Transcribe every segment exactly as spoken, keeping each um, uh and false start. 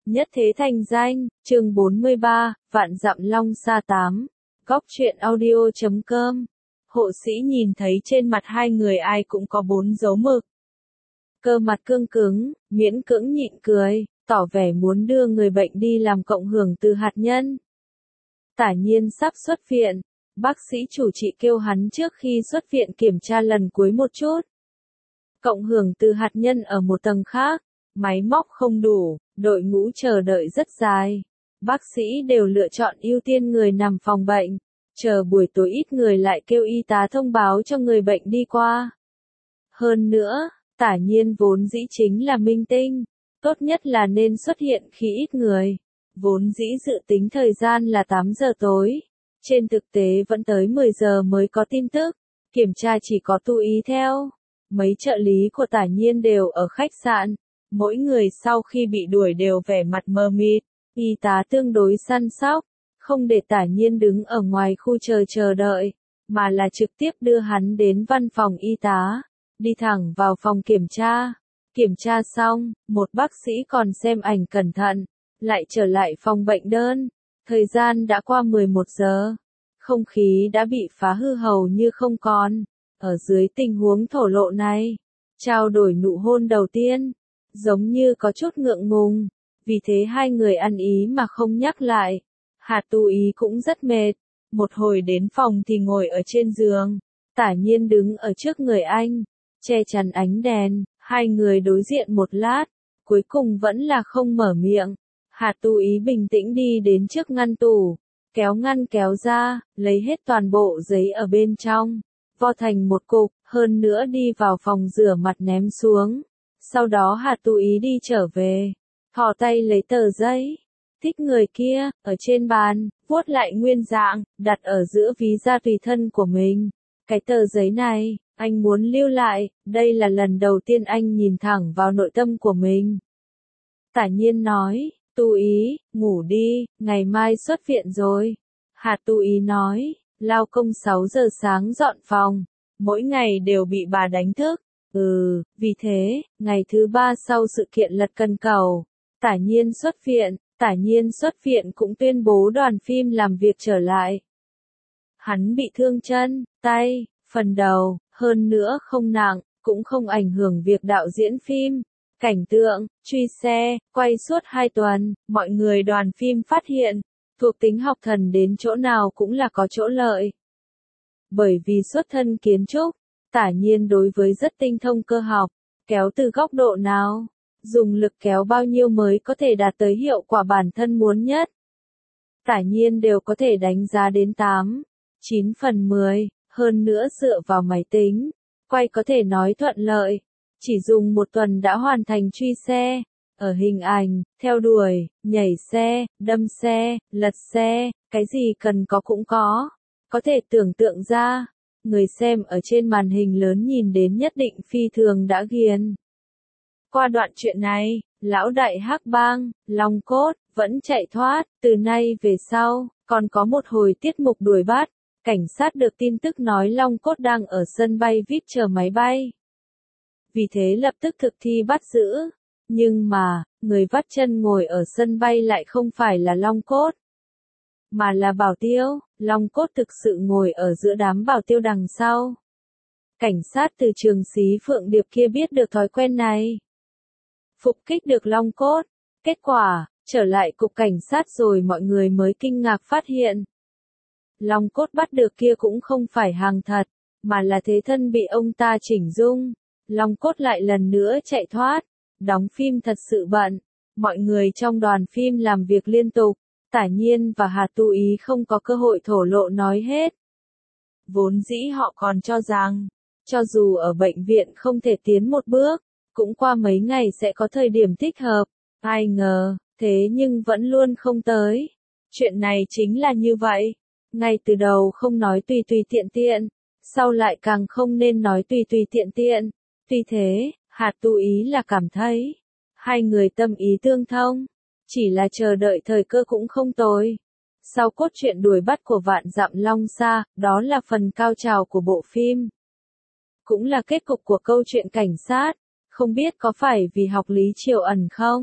Nhất thế thành danh, chương bốn mươi ba, vạn dặm long sa tám. Góc truyện audio chấm com. Hộ sĩ nhìn thấy trên mặt hai người ai cũng có bốn dấu mực. Cơ mặt cương cứng, miễn cưỡng nhịn cười, tỏ vẻ muốn đưa người bệnh đi làm cộng hưởng từ hạt nhân. Tả Nhiên sắp xuất viện, bác sĩ chủ trị kêu hắn trước khi xuất viện kiểm tra lần cuối một chút. Cộng hưởng từ hạt nhân ở một tầng khác, máy móc không đủ, đội ngũ chờ đợi rất dài. Bác sĩ đều lựa chọn ưu tiên người nằm phòng bệnh, chờ buổi tối ít người lại kêu y tá thông báo cho người bệnh đi qua. Hơn nữa, Tả Nhiên vốn dĩ chính là minh tinh, tốt nhất là nên xuất hiện khi ít người. Vốn dĩ dự tính thời gian là tám giờ tối, trên thực tế vẫn tới mười giờ mới có tin tức, kiểm tra chỉ có Tu Ý theo. Mấy trợ lý của Tả Nhiên đều ở khách sạn, mỗi người sau khi bị đuổi đều vẻ mặt mờ mịt, y tá tương đối săn sóc, không để Tả Nhiên đứng ở ngoài khu chờ chờ đợi, mà là trực tiếp đưa hắn đến văn phòng y tá, đi thẳng vào phòng kiểm tra. Kiểm tra xong, một bác sĩ còn xem ảnh cẩn thận, lại trở lại phòng bệnh đơn. Thời gian đã qua mười một giờ, không khí đã bị phá hư hầu như không còn. Ở dưới tình huống thổ lộ này, trao đổi nụ hôn đầu tiên, giống như có chút ngượng ngùng, vì thế hai người ăn ý mà không nhắc lại. Hà Tu Ý cũng rất mệt, một hồi đến phòng thì ngồi ở trên giường, Tả Nhiên đứng ở trước người anh, che chắn ánh đèn, hai người đối diện một lát, cuối cùng vẫn là không mở miệng. Hà Tu Ý bình tĩnh đi đến trước ngăn tủ, kéo ngăn kéo ra, lấy hết toàn bộ giấy ở bên trong, vo thành một cục, hơn nữa đi vào phòng rửa mặt ném xuống. Sau đó Hà Tu Ý đi trở về, thò tay lấy tờ giấy, thích người kia, ở trên bàn, vuốt lại nguyên dạng, đặt ở giữa ví da tùy thân của mình. Cái tờ giấy này, anh muốn lưu lại, đây là lần đầu tiên anh nhìn thẳng vào nội tâm của mình. Tả Nhiên nói, Tu Ý, ngủ đi, ngày mai xuất viện rồi. Hà Tu Ý nói, lao công sáu giờ sáng dọn phòng, mỗi ngày đều bị bà đánh thức. Ừ, vì thế, ngày thứ ba sau sự kiện lật cần cầu, Tả Nhiên xuất viện, Tả Nhiên xuất viện cũng tuyên bố đoàn phim làm việc trở lại. Hắn bị thương chân, tay, phần đầu, hơn nữa không nặng, cũng không ảnh hưởng việc đạo diễn phim. Cảnh tượng, truy xe, quay suốt hai tuần, mọi người đoàn phim phát hiện, thuộc tính học thần đến chỗ nào cũng là có chỗ lợi. Bởi vì xuất thân kiến trúc, Tả Nhiên đối với rất tinh thông cơ học, kéo từ góc độ nào, dùng lực kéo bao nhiêu mới có thể đạt tới hiệu quả bản thân muốn nhất. Tả Nhiên đều có thể đánh giá đến tám, chín phần mười, hơn nữa dựa vào máy tính, quay có thể nói thuận lợi. Chỉ dùng một tuần đã hoàn thành truy xe, ở hình ảnh, theo đuổi, nhảy xe, đâm xe, lật xe, cái gì cần có cũng có. Có thể tưởng tượng ra, người xem ở trên màn hình lớn nhìn đến nhất định phi thường đã ghiền. Qua đoạn chuyện này, lão đại Hắc Bang, Long Cốt, vẫn chạy thoát, từ nay về sau, còn có một hồi tiết mục đuổi bắt, cảnh sát được tin tức nói Long Cốt đang ở sân bay vê i pê chờ máy bay. Vì thế lập tức thực thi bắt giữ, nhưng mà, người vắt chân ngồi ở sân bay lại không phải là Long Cốt, mà là Bảo Tiêu. Long Cốt thực sự ngồi ở giữa đám Bảo Tiêu đằng sau. Cảnh sát từ trường Xí Phượng Điệp kia biết được thói quen này, phục kích được Long Cốt. Kết quả, trở lại cục cảnh sát rồi mọi người mới kinh ngạc phát hiện, Long Cốt bắt được kia cũng không phải hàng thật, mà là thế thân bị ông ta chỉnh dung. Long Cốt lại lần nữa chạy thoát, đóng phim thật sự bận, mọi người trong đoàn phim làm việc liên tục, Tả Nhiên và Hà Tu Ý không có cơ hội thổ lộ nói hết. Vốn dĩ họ còn cho rằng, cho dù ở bệnh viện không thể tiến một bước, cũng qua mấy ngày sẽ có thời điểm thích hợp, ai ngờ, thế nhưng vẫn luôn không tới. Chuyện này chính là như vậy, ngay từ đầu không nói tùy tùy tiện tiện, sau lại càng không nên nói tùy tùy tiện tiện. Tuy thế, Hà Tu Ý là cảm thấy, hai người tâm ý tương thông, chỉ là chờ đợi thời cơ cũng không tồi. Sau cốt truyện đuổi bắt của vạn dặm long sa, đó là phần cao trào của bộ phim. Cũng là kết cục của câu chuyện cảnh sát, không biết có phải vì học Lý Triều Ẩn không?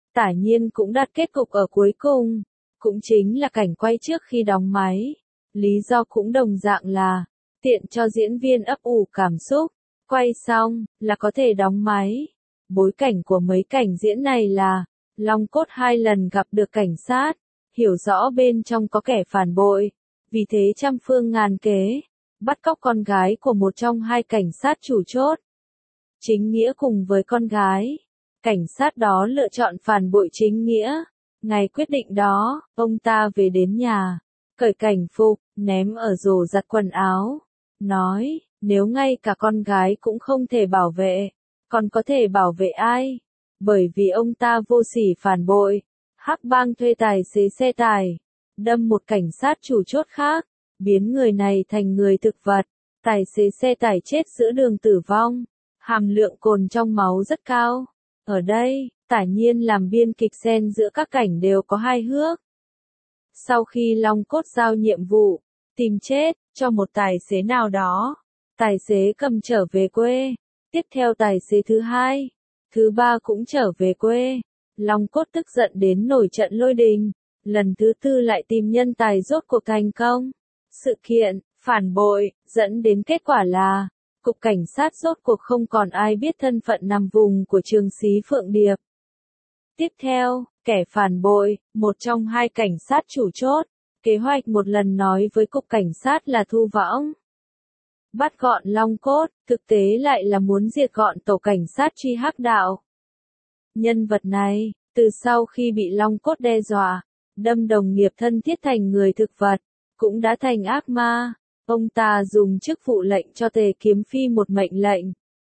Tả Nhiên cũng đặt kết cục ở cuối cùng, cũng chính là cảnh quay trước khi đóng máy. Lý do cũng đồng dạng là, tiện cho diễn viên ấp ủ cảm xúc, quay xong, là có thể đóng máy. Bối cảnh của mấy cảnh diễn này là, Long Cốt hai lần gặp được cảnh sát, hiểu rõ bên trong có kẻ phản bội, vì thế trăm phương ngàn kế, bắt cóc con gái của một trong hai cảnh sát chủ chốt. Chính Nghĩa cùng với con gái, cảnh sát đó lựa chọn phản bội Chính Nghĩa. Ngày quyết định đó, ông ta về đến nhà, cởi cảnh phục, ném ở rổ giặt quần áo, nói, nếu ngay cả con gái cũng không thể bảo vệ, còn có thể bảo vệ ai? Bởi vì ông ta vô sỉ phản bội, hắc bang thuê tài xế xe tải, đâm một cảnh sát chủ chốt khác, biến người này thành người thực vật, tài xế xe tải chết giữa đường tử vong, hàm lượng cồn trong máu rất cao. Ở đây, Tả Nhiên làm biên kịch xen giữa các cảnh đều có hai hước. Sau khi Long Cốt giao nhiệm vụ, tìm chết, cho một tài xế nào đó, tài xế cầm trở về quê, tiếp theo tài xế thứ hai, thứ ba cũng trở về quê. Long Cốt tức giận đến nổi trận lôi đình, lần thứ tư lại tìm nhân tài rốt cuộc thành công. Sự kiện, phản bội, dẫn đến kết quả là, cục cảnh sát rốt cuộc không còn ai biết thân phận nằm vùng của Trường Xí Phượng Điệp. Tiếp theo, kẻ phản bội, một trong hai cảnh sát chủ chốt, kế hoạch một lần nói với cục cảnh sát là thu võng. Bắt gọn Long Cốt, thực tế lại là muốn diệt gọn tổ cảnh sát truy hắc đạo. Nhân vật này, từ sau khi bị Long Cốt đe dọa, đâm đồng nghiệp thân thiết thành người thực vật, cũng đã thành ác ma. Ông ta dùng chức vụ lệnh cho Tề Kiếm Phi một mệnh lệnh.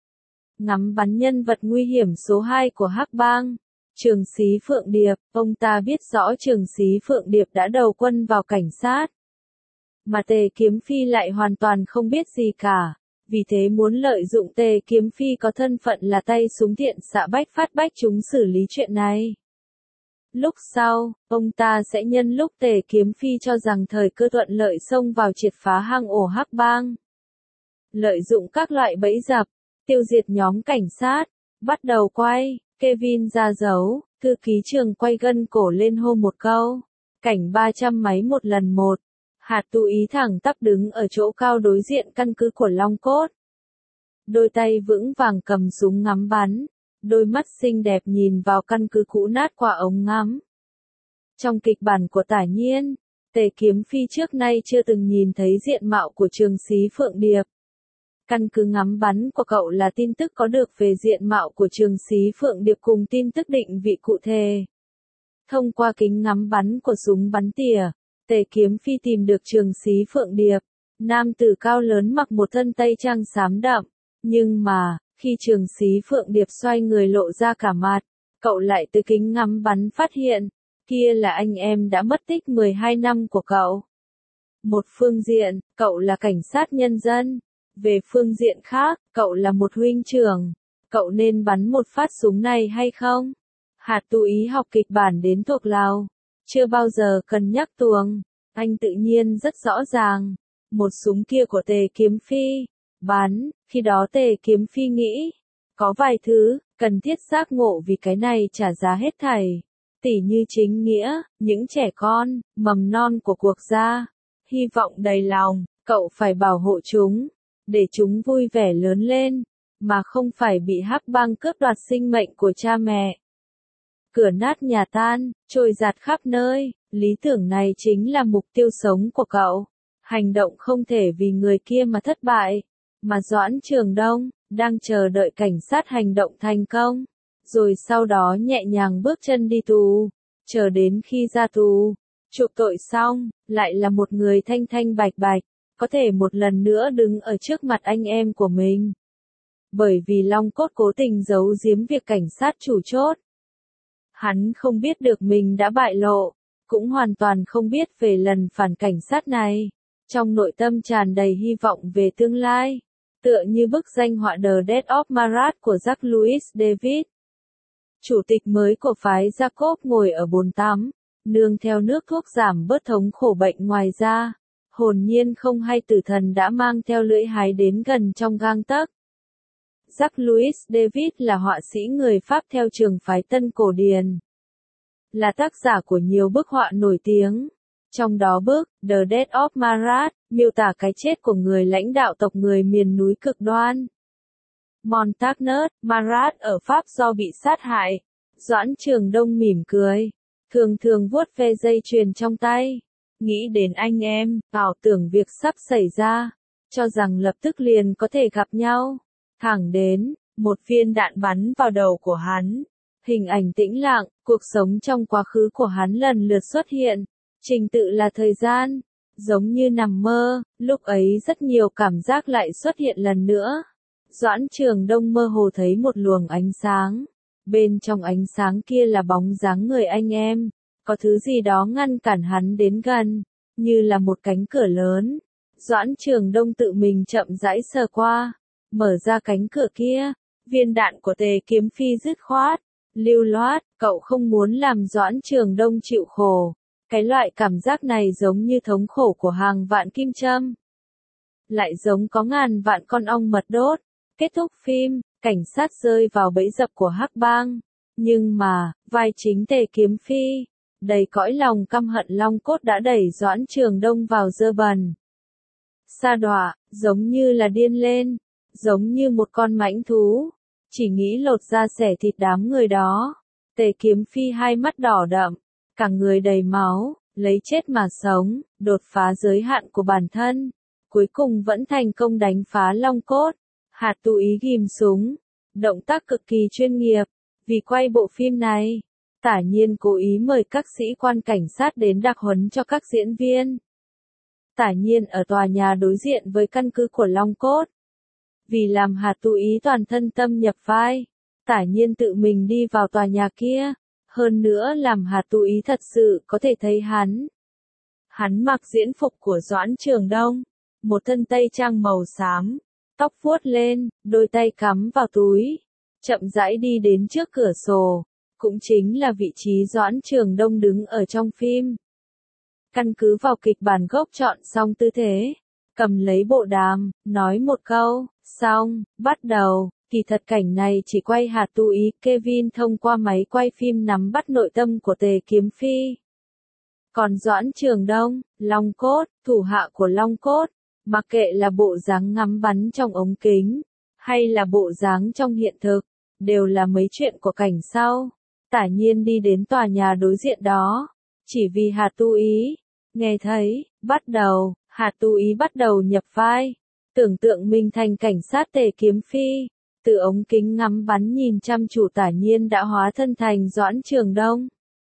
Ngắm bắn nhân vật nguy hiểm số hai của hắc bang, Trường Xí Phượng Điệp. Ông ta biết rõ Trường Xí Phượng Điệp đã đầu quân vào cảnh sát. Mà Tề Kiếm Phi lại hoàn toàn không biết gì cả, vì thế muốn lợi dụng Tề Kiếm Phi có thân phận là tay súng thiện xạ bách phát bách chúng xử lý chuyện này. Lúc sau, ông ta sẽ nhân lúc Tề Kiếm Phi cho rằng thời cơ thuận lợi xông vào triệt phá hang ổ hắc bang. Lợi dụng các loại bẫy dập, tiêu diệt nhóm cảnh sát, bắt đầu quay, Kevin ra dấu, thư ký trường quay gân cổ lên hô một câu. Cảnh ba trăm máy một lần một. Hạt Tú Ý thẳng tắp đứng ở chỗ cao đối diện căn cứ của Long Cốt. Đôi tay vững vàng cầm súng ngắm bắn, đôi mắt xinh đẹp nhìn vào căn cứ cũ nát qua ống ngắm. Trong kịch bản của Tả Nhiên, Tề Kiếm Phi trước nay chưa từng nhìn thấy diện mạo của Trường Xí Phượng Điệp. Căn cứ ngắm bắn của cậu là tin tức có được về diện mạo của Trường Xí Phượng Điệp cùng tin tức định vị cụ thể. Thông qua kính ngắm bắn của súng bắn tỉa, Tề Kiếm Phi tìm được Trường Xí Phượng Điệp, nam tử cao lớn mặc một thân tây trang xám đậm, nhưng mà, khi Trường Xí Phượng Điệp xoay người lộ ra cả mặt, cậu lại từ kính ngắm bắn phát hiện, kia là anh em đã mất tích mười hai năm của cậu. Một phương diện, cậu là cảnh sát nhân dân, về phương diện khác, cậu là một huynh trưởng, cậu nên bắn một phát súng này hay không? Hạt Tú Ý học kịch bản đến thuộc lòng, chưa bao giờ cần nhắc tuồng, anh tự nhiên rất rõ ràng, một súng kia của Tề Kiếm Phi, bắn, khi đó Tề Kiếm Phi nghĩ, có vài thứ, cần thiết giác ngộ vì cái này trả giá hết thảy, tỉ như chính nghĩa, những trẻ con, mầm non của cuộc gia, hy vọng đầy lòng, cậu phải bảo hộ chúng, để chúng vui vẻ lớn lên, mà không phải bị hắc bang cướp đoạt sinh mệnh của cha mẹ. Cửa nát nhà tan, trôi giạt khắp nơi, lý tưởng này chính là mục tiêu sống của cậu. Hành động không thể vì người kia mà thất bại, mà Doãn Trường Đông, đang chờ đợi cảnh sát hành động thành công, rồi sau đó nhẹ nhàng bước chân đi tù, chờ đến khi ra tù, chuộc tội xong, lại là một người thanh thanh bạch bạch, có thể một lần nữa đứng ở trước mặt anh em của mình. Bởi vì Long Cốt cố tình giấu giếm việc cảnh sát chủ chốt. Hắn không biết được mình đã bại lộ, cũng hoàn toàn không biết về lần phản cảnh sát này. Trong nội tâm tràn đầy hy vọng về tương lai, tựa như bức danh họa The Death of Marat của Jacques Louis David. Chủ tịch mới của phái Jacob ngồi ở bồn tắm, nương theo nước thuốc giảm bớt thống khổ bệnh ngoài ra, hồn nhiên không hay tử thần đã mang theo lưỡi hái đến gần trong gang tấc. Jacques Louis David là họa sĩ người Pháp theo trường phái Tân Cổ Điển. là tác giả của nhiều bức họa nổi tiếng. Trong đó bức The Death of Marat miêu tả cái chết của người lãnh đạo tộc người miền núi cực đoan Montagnes, Marat ở Pháp do bị sát hại. Doãn Trường Đông mỉm cười, thường thường vuốt ve dây chuyền trong tay, nghĩ đến anh em, ảo tưởng việc sắp xảy ra, cho rằng lập tức liền có thể gặp nhau. Thẳng đến, một viên đạn bắn vào đầu của hắn. Hình ảnh tĩnh lặng, cuộc sống trong quá khứ của hắn lần lượt xuất hiện. Trình tự là thời gian, giống như nằm mơ, lúc ấy rất nhiều cảm giác lại xuất hiện lần nữa. Doãn Trường Đông mơ hồ thấy một luồng ánh sáng. Bên trong ánh sáng kia là bóng dáng người anh em. Có thứ gì đó ngăn cản hắn đến gần, như là một cánh cửa lớn. Doãn Trường Đông tự mình chậm rãi sờ qua, mở ra cánh cửa kia. Viên đạn của Tề Kiếm Phi dứt khoát, lưu loát, cậu không muốn làm Doãn Trường Đông chịu khổ. Cái loại cảm giác này giống như thống khổ của hàng vạn kim châm. Lại giống có ngàn vạn con ong mật đốt. Kết thúc phim, cảnh sát rơi vào bẫy dập của Hắc Bang. Nhưng mà, vai chính Tề Kiếm Phi, đầy cõi lòng căm hận long cốt đã đẩy Doãn Trường Đông vào dơ bẩn. Sa đọa, giống như là điên lên, giống như một con mãnh thú, chỉ nghĩ lột da xẻ thịt đám người đó. Tề Kiếm Phi hai mắt đỏ đậm, cả người đầy máu, lấy chết mà sống, đột phá giới hạn của bản thân, cuối cùng vẫn thành công đánh phá long cốt. Hạt Tú Ý ghim súng, động tác cực kỳ chuyên nghiệp. Vì quay bộ phim này, Tả Nhiên cố ý mời các sĩ quan cảnh sát đến đặc huấn cho các diễn viên. Tả Nhiên ở tòa nhà đối diện với căn cứ của Long Cốt. Vì làm Hạt Tú Ý toàn thân tâm nhập vai, Tả Nhiên tự mình đi vào tòa nhà kia, hơn nữa làm Hạt Tú Ý thật sự có thể thấy hắn. Hắn mặc diễn phục của Doãn Trường Đông, một thân tây trang màu xám, tóc vuốt lên, đôi tay cắm vào túi, chậm rãi đi đến trước cửa sổ, cũng chính là vị trí Doãn Trường Đông đứng ở trong phim. Căn cứ vào kịch bản gốc chọn xong tư thế, cầm lấy bộ đàm, nói một câu, xong, bắt đầu. Kỳ thật cảnh này chỉ quay Hạt Tú Ý, Kevin thông qua máy quay phim nắm bắt nội tâm của Tề Kiếm Phi. Còn Doãn Trường Đông, Long Cốt, thủ hạ của Long Cốt, mặc kệ là bộ dáng ngắm bắn trong ống kính, hay là bộ dáng trong hiện thực, đều là mấy chuyện của cảnh sau. Tả Nhiên đi đến tòa nhà đối diện đó, chỉ vì Hạt Tú Ý. Nghe thấy, bắt đầu, Hạt Tú Ý bắt đầu nhập vai. Tưởng tượng mình thành cảnh sát Tề Kiếm Phi. Từ ống kính ngắm bắn nhìn chăm chủ Tả Nhiên đã hóa thân thành Doãn Trường Đông.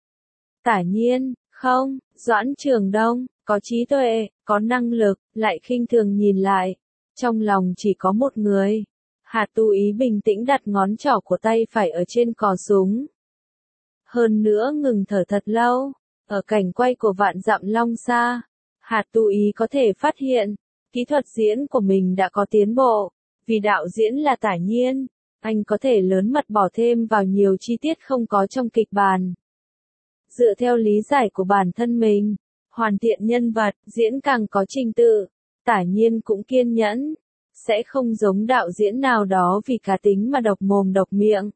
Tả Nhiên, không, Doãn Trường Đông, có trí tuệ, có năng lực, lại khinh thường nhìn lại. Trong lòng chỉ có một người. Hạt Tú Ý bình tĩnh đặt ngón trỏ của tay phải ở trên cò súng. Hơn nữa ngừng thở thật lâu. Ở cảnh quay của Vạn Dặm Long Sa, Hạt Tú Ý có thể phát hiện, kỹ thuật diễn của mình đã có tiến bộ. Vì đạo diễn là Tả Nhiên, anh có thể lớn mật bỏ thêm vào nhiều chi tiết không có trong kịch bản. Dựa theo lý giải của bản thân mình, hoàn thiện nhân vật, diễn càng có trình tự, Tả Nhiên cũng kiên nhẫn, sẽ không giống đạo diễn nào đó vì cá tính mà độc mồm độc miệng,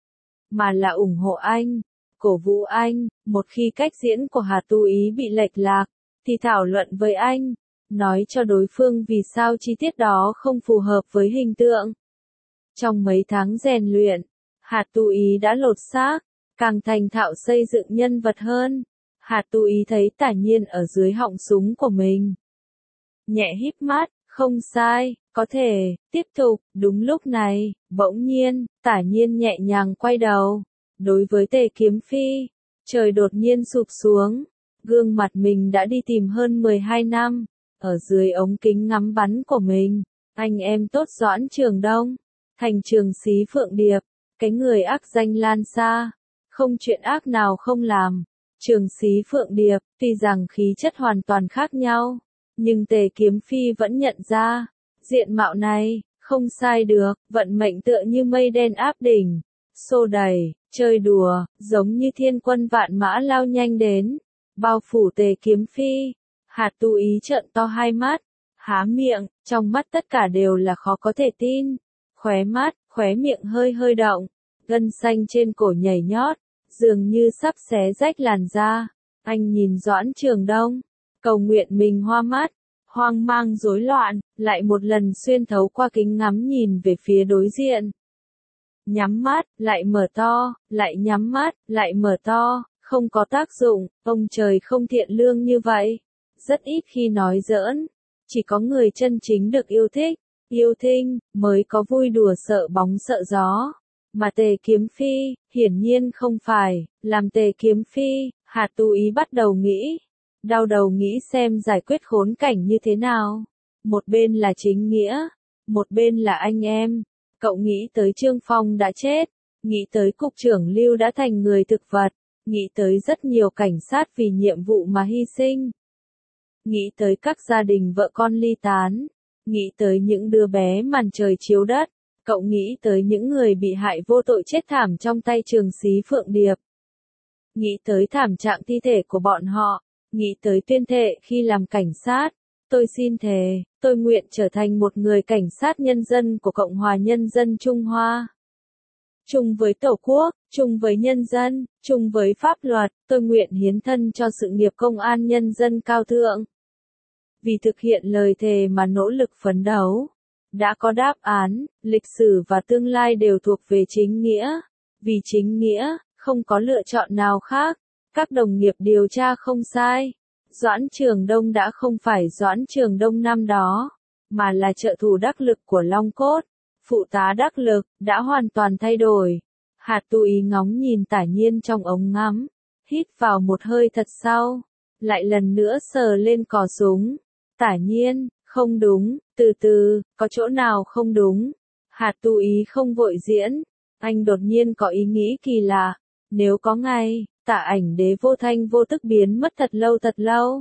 mà là ủng hộ anh, cổ vũ anh. Một khi cách diễn của Hạt Tú Ý bị lệch lạc, thì thảo luận với anh, nói cho đối phương vì sao chi tiết đó không phù hợp với hình tượng. Trong mấy tháng rèn luyện, Hạt Tú Ý đã lột xác, càng thành thạo xây dựng nhân vật hơn. Hạt Tú Ý thấy Tả Nhiên ở dưới họng súng của mình. Nhẹ híp mắt, không sai, có thể, tiếp tục. Đúng lúc này, bỗng nhiên, Tả Nhiên nhẹ nhàng quay đầu. Đối với Tề Kiếm Phi, trời đột nhiên sụp xuống. Gương mặt mình đã đi tìm hơn mười hai năm. Ở dưới ống kính ngắm bắn của mình, anh em tốt Doãn Trường Đông, thành Trường Xí Phượng Điệp, cái người ác danh lan xa, không chuyện ác nào không làm. Trường Xí Phượng Điệp, tuy rằng khí chất hoàn toàn khác nhau, nhưng Tề Kiếm Phi vẫn nhận ra, diện mạo này, không sai được, vận mệnh tựa như mây đen áp đỉnh, xô đẩy, chơi đùa, giống như thiên quân vạn mã lao nhanh đến, bao phủ Tề Kiếm Phi. Hạt Tú Ý trợn to hai mắt, há miệng, trong mắt tất cả đều là khó có thể tin. Khóe mắt, khóe miệng hơi hơi động, gân xanh trên cổ nhảy nhót, dường như sắp xé rách làn da. Anh nhìn Doãn Trường Đông, cầu nguyện mình hoa mắt, hoang mang rối loạn, lại một lần xuyên thấu qua kính ngắm nhìn về phía đối diện. Nhắm mắt, lại mở to, lại nhắm mắt, lại mở to, không có tác dụng, ông trời không thiện lương như vậy. Rất ít khi nói giỡn, chỉ có người chân chính được yêu thích, yêu thinh, mới có vui đùa sợ bóng sợ gió. Mà Tề Kiếm Phi, hiển nhiên không phải, làm Tề Kiếm Phi, Hà Tu Ý bắt đầu nghĩ, đau đầu nghĩ xem giải quyết khốn cảnh như thế nào. Một bên là chính nghĩa, một bên là anh em. Cậu nghĩ tới Trương Phong đã chết, nghĩ tới cục trưởng Lưu đã thành người thực vật, nghĩ tới rất nhiều cảnh sát vì nhiệm vụ mà hy sinh. Nghĩ tới các gia đình vợ con ly tán, nghĩ tới những đứa bé màn trời chiếu đất, cậu nghĩ tới những người bị hại vô tội chết thảm trong tay Trường Xí Phượng Điệp. Nghĩ tới thảm trạng thi thể của bọn họ, nghĩ tới tuyên thệ khi làm cảnh sát, tôi xin thề, tôi nguyện trở thành một người cảnh sát nhân dân của Cộng hòa Nhân dân Trung Hoa. Chung với Tổ quốc, chung với nhân dân, chung với pháp luật, tôi nguyện hiến thân cho sự nghiệp công an nhân dân cao thượng. Vì thực hiện lời thề mà nỗ lực phấn đấu. Đã có đáp án, lịch sử và tương lai đều thuộc về chính nghĩa. Vì chính nghĩa, không có lựa chọn nào khác. Các đồng nghiệp điều tra không sai. Doãn Trường Đông đã không phải Doãn Trường Đông năm đó, mà là trợ thủ đắc lực của Long Cốt. Phụ tá đắc lực, đã hoàn toàn thay đổi. Hạt Tu Ý ngóng nhìn Tả Nhiên trong ống ngắm, hít vào một hơi thật sâu, lại lần nữa sờ lên cò súng. Tả Nhiên, không đúng, từ từ, có chỗ nào không đúng. Hạt Tu Ý không vội diễn, anh đột nhiên có ý nghĩ kỳ lạ, nếu có ngày, Tả Ảnh Đế vô thanh vô tức biến mất thật lâu thật lâu.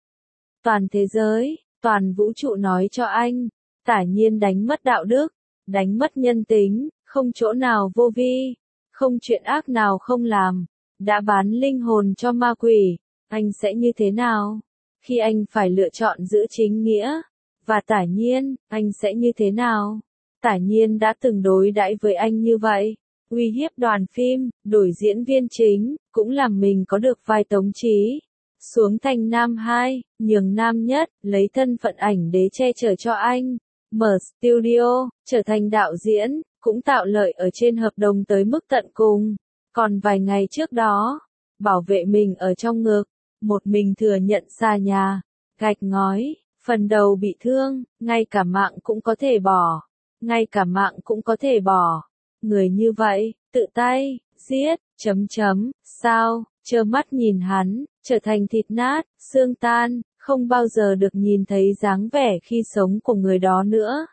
Toàn thế giới, toàn vũ trụ nói cho anh, Tả Nhiên đánh mất đạo đức, đánh mất nhân tính, không chỗ nào vô vi, không chuyện ác nào không làm, đã bán linh hồn cho ma quỷ, anh sẽ như thế nào? Khi anh phải lựa chọn giữa chính nghĩa và Tả Nhiên, anh sẽ như thế nào? Tả Nhiên đã từng đối đãi với anh như vậy, uy hiếp đoàn phim, đổi diễn viên chính, cũng làm mình có được vai Tống Chí. Xuống thành nam hai, nhường nam nhất, lấy thân phận Ảnh Đế che chở cho anh. Mở studio, trở thành đạo diễn, cũng tạo lợi ở trên hợp đồng tới mức tận cùng. Còn vài ngày trước đó, bảo vệ mình ở trong ngực, một mình thừa nhận xa nhà, gạch ngói, phần đầu bị thương, ngay cả mạng cũng có thể bỏ. Ngay cả mạng cũng có thể bỏ. Người như vậy, tự tay, giết, chấm chấm, sao, trơ mắt nhìn hắn, trở thành thịt nát, xương tan, không bao giờ được nhìn thấy dáng vẻ khi sống của người đó nữa.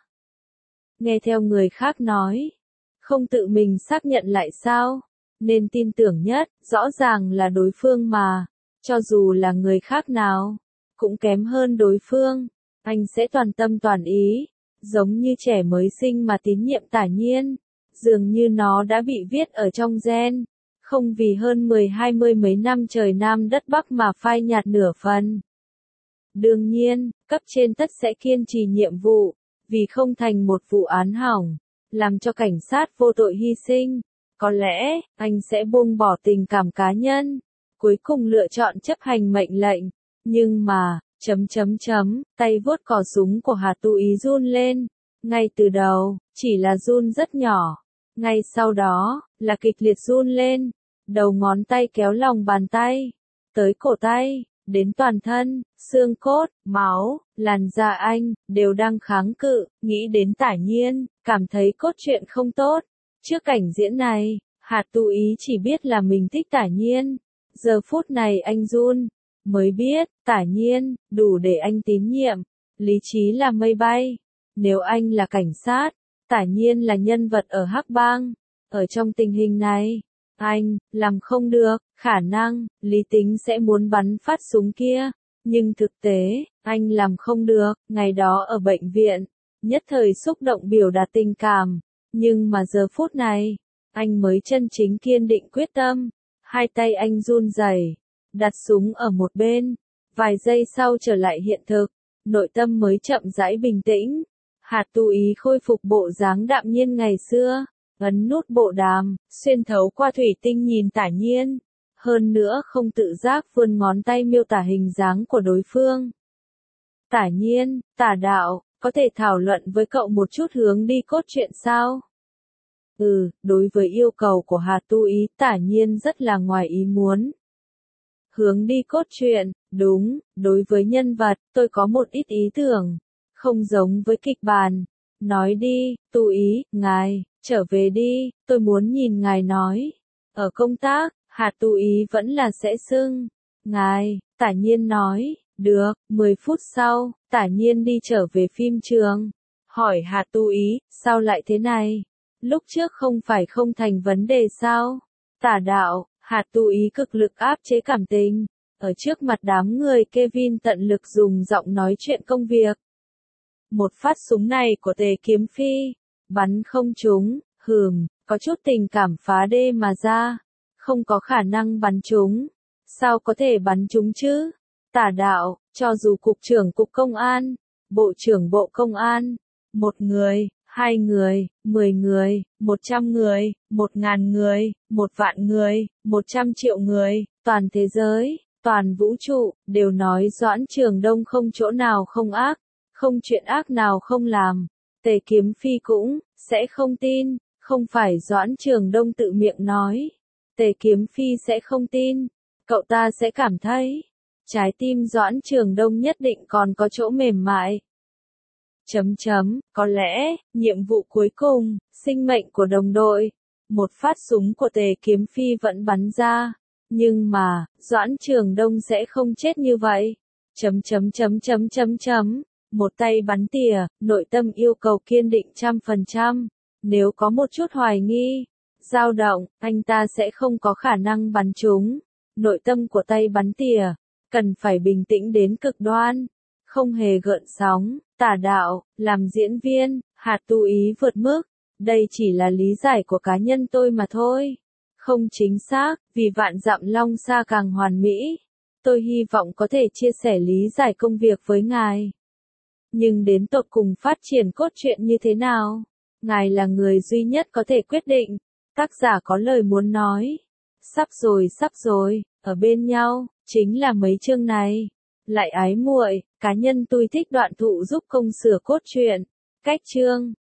Nghe theo người khác nói, không tự mình xác nhận lại sao, nên tin tưởng nhất, rõ ràng là đối phương mà, cho dù là người khác nào, cũng kém hơn đối phương, anh sẽ toàn tâm toàn ý, giống như trẻ mới sinh mà tín nhiệm Tả Nhiên, dường như nó đã bị viết ở trong gen, không vì hơn mười hai mươi mấy năm trời Nam đất Bắc mà phai nhạt nửa phần. Đương nhiên, cấp trên tất sẽ kiên trì nhiệm vụ, vì không thành một vụ án hỏng, làm cho cảnh sát vô tội hy sinh. Có lẽ, anh sẽ buông bỏ tình cảm cá nhân, cuối cùng lựa chọn chấp hành mệnh lệnh. Nhưng mà, chấm chấm chấm, tay vuốt cò súng của Hà Tu Ý run lên. Ngay từ đầu, chỉ là run rất nhỏ. Ngay sau đó, là kịch liệt run lên. Đầu ngón tay kéo lòng bàn tay, tới cổ tay, đến toàn thân, xương cốt, máu, làn da anh, đều đang kháng cự, nghĩ đến Tả Nhiên, cảm thấy cốt truyện không tốt. Trước cảnh diễn này, Hạt Tu Ý chỉ biết là mình thích Tả Nhiên. Giờ phút này anh run, mới biết, Tả Nhiên, đủ để anh tín nhiệm. Lý trí là mây bay. Nếu anh là cảnh sát, Tả Nhiên là nhân vật ở Hắc Bang. Ở trong tình hình này, anh, làm không được, khả năng, lý tính sẽ muốn bắn phát súng kia. Nhưng thực tế, anh làm không được, ngày đó ở bệnh viện, nhất thời xúc động biểu đạt tình cảm. Nhưng mà giờ phút này, anh mới chân chính kiên định quyết tâm. Hai tay anh run rẩy, đặt súng ở một bên. Vài giây sau trở lại hiện thực, nội tâm mới chậm rãi bình tĩnh. Hạt Tu Ý khôi phục bộ dáng đạm nhiên ngày xưa. ấn nút bộ đàm, xuyên thấu qua thủy tinh nhìn Tả Nhiên. Hơn nữa không tự giác vươn ngón tay miêu tả hình dáng của đối phương. Tả Nhiên, Tả đạo, có thể thảo luận với cậu một chút hướng đi cốt truyện sao? Ừ, đối với yêu cầu của Hà Tu Ý, Tả Nhiên rất là ngoài ý muốn. Hướng đi cốt truyện, đúng, đối với nhân vật, tôi có một ít ý tưởng. Không giống với kịch bản. Nói đi, Tu Ý, ngài, trở về đi, tôi muốn nhìn ngài nói. Ở công tác, Hà Tu Ý vẫn là sẽ xưng. Ngài, Tả Nhiên nói, được, mười phút sau, Tả Nhiên đi trở về phim trường. Hỏi Hà Tu Ý, sao lại thế này? Lúc trước không phải không thành vấn đề sao? Tả đạo, Hà Tu Ý cực lực áp chế cảm tình. Ở trước mặt đám người Kevin tận lực dùng giọng nói chuyện công việc. Một phát súng này của Tề Kiếm Phi, bắn không trúng, hừm, có chút tình cảm phá đê mà ra. Không có khả năng bắn trúng. Sao có thể bắn trúng chứ? Tả đạo, cho dù cục trưởng cục công an, bộ trưởng bộ công an, một người, hai người, mười người, một trăm người, một ngàn người, một vạn người, một trăm triệu người, toàn thế giới, toàn vũ trụ, đều nói Doãn Trường Đông không chỗ nào không ác, không chuyện ác nào không làm. Tề Kiếm Phi cũng sẽ không tin, không phải Doãn Trường Đông tự miệng nói. Tề Kiếm Phi sẽ không tin, cậu ta sẽ cảm thấy, trái tim Doãn Trường Đông nhất định còn có chỗ mềm mại. Chấm chấm, có lẽ, nhiệm vụ cuối cùng, sinh mệnh của đồng đội. Một phát súng của Tề Kiếm Phi vẫn bắn ra. Nhưng mà, Doãn Trường Đông sẽ không chết như vậy. Chấm chấm chấm chấm chấm chấm. Một tay bắn tỉa, nội tâm yêu cầu kiên định trăm phần trăm. Nếu có một chút hoài nghi, dao động, anh ta sẽ không có khả năng bắn trúng. Nội tâm của tay bắn tỉa, cần phải bình tĩnh đến cực đoan. Không hề gợn sóng. Tả đạo, làm diễn viên, Hà Tu Ý vượt mức. Đây chỉ là lý giải của cá nhân tôi mà thôi. Không chính xác, vì vạn dặm long xa càng hoàn mỹ. Tôi hy vọng có thể chia sẻ lý giải công việc với ngài. Nhưng đến tột cùng phát triển cốt truyện như thế nào? Ngài là người duy nhất có thể quyết định. Tác giả có lời muốn nói. Sắp rồi sắp rồi, ở bên nhau, chính là mấy chương này. Lại ái muội, cá nhân tôi thích đoạn thụ giúp công sửa cốt truyện. Cách chương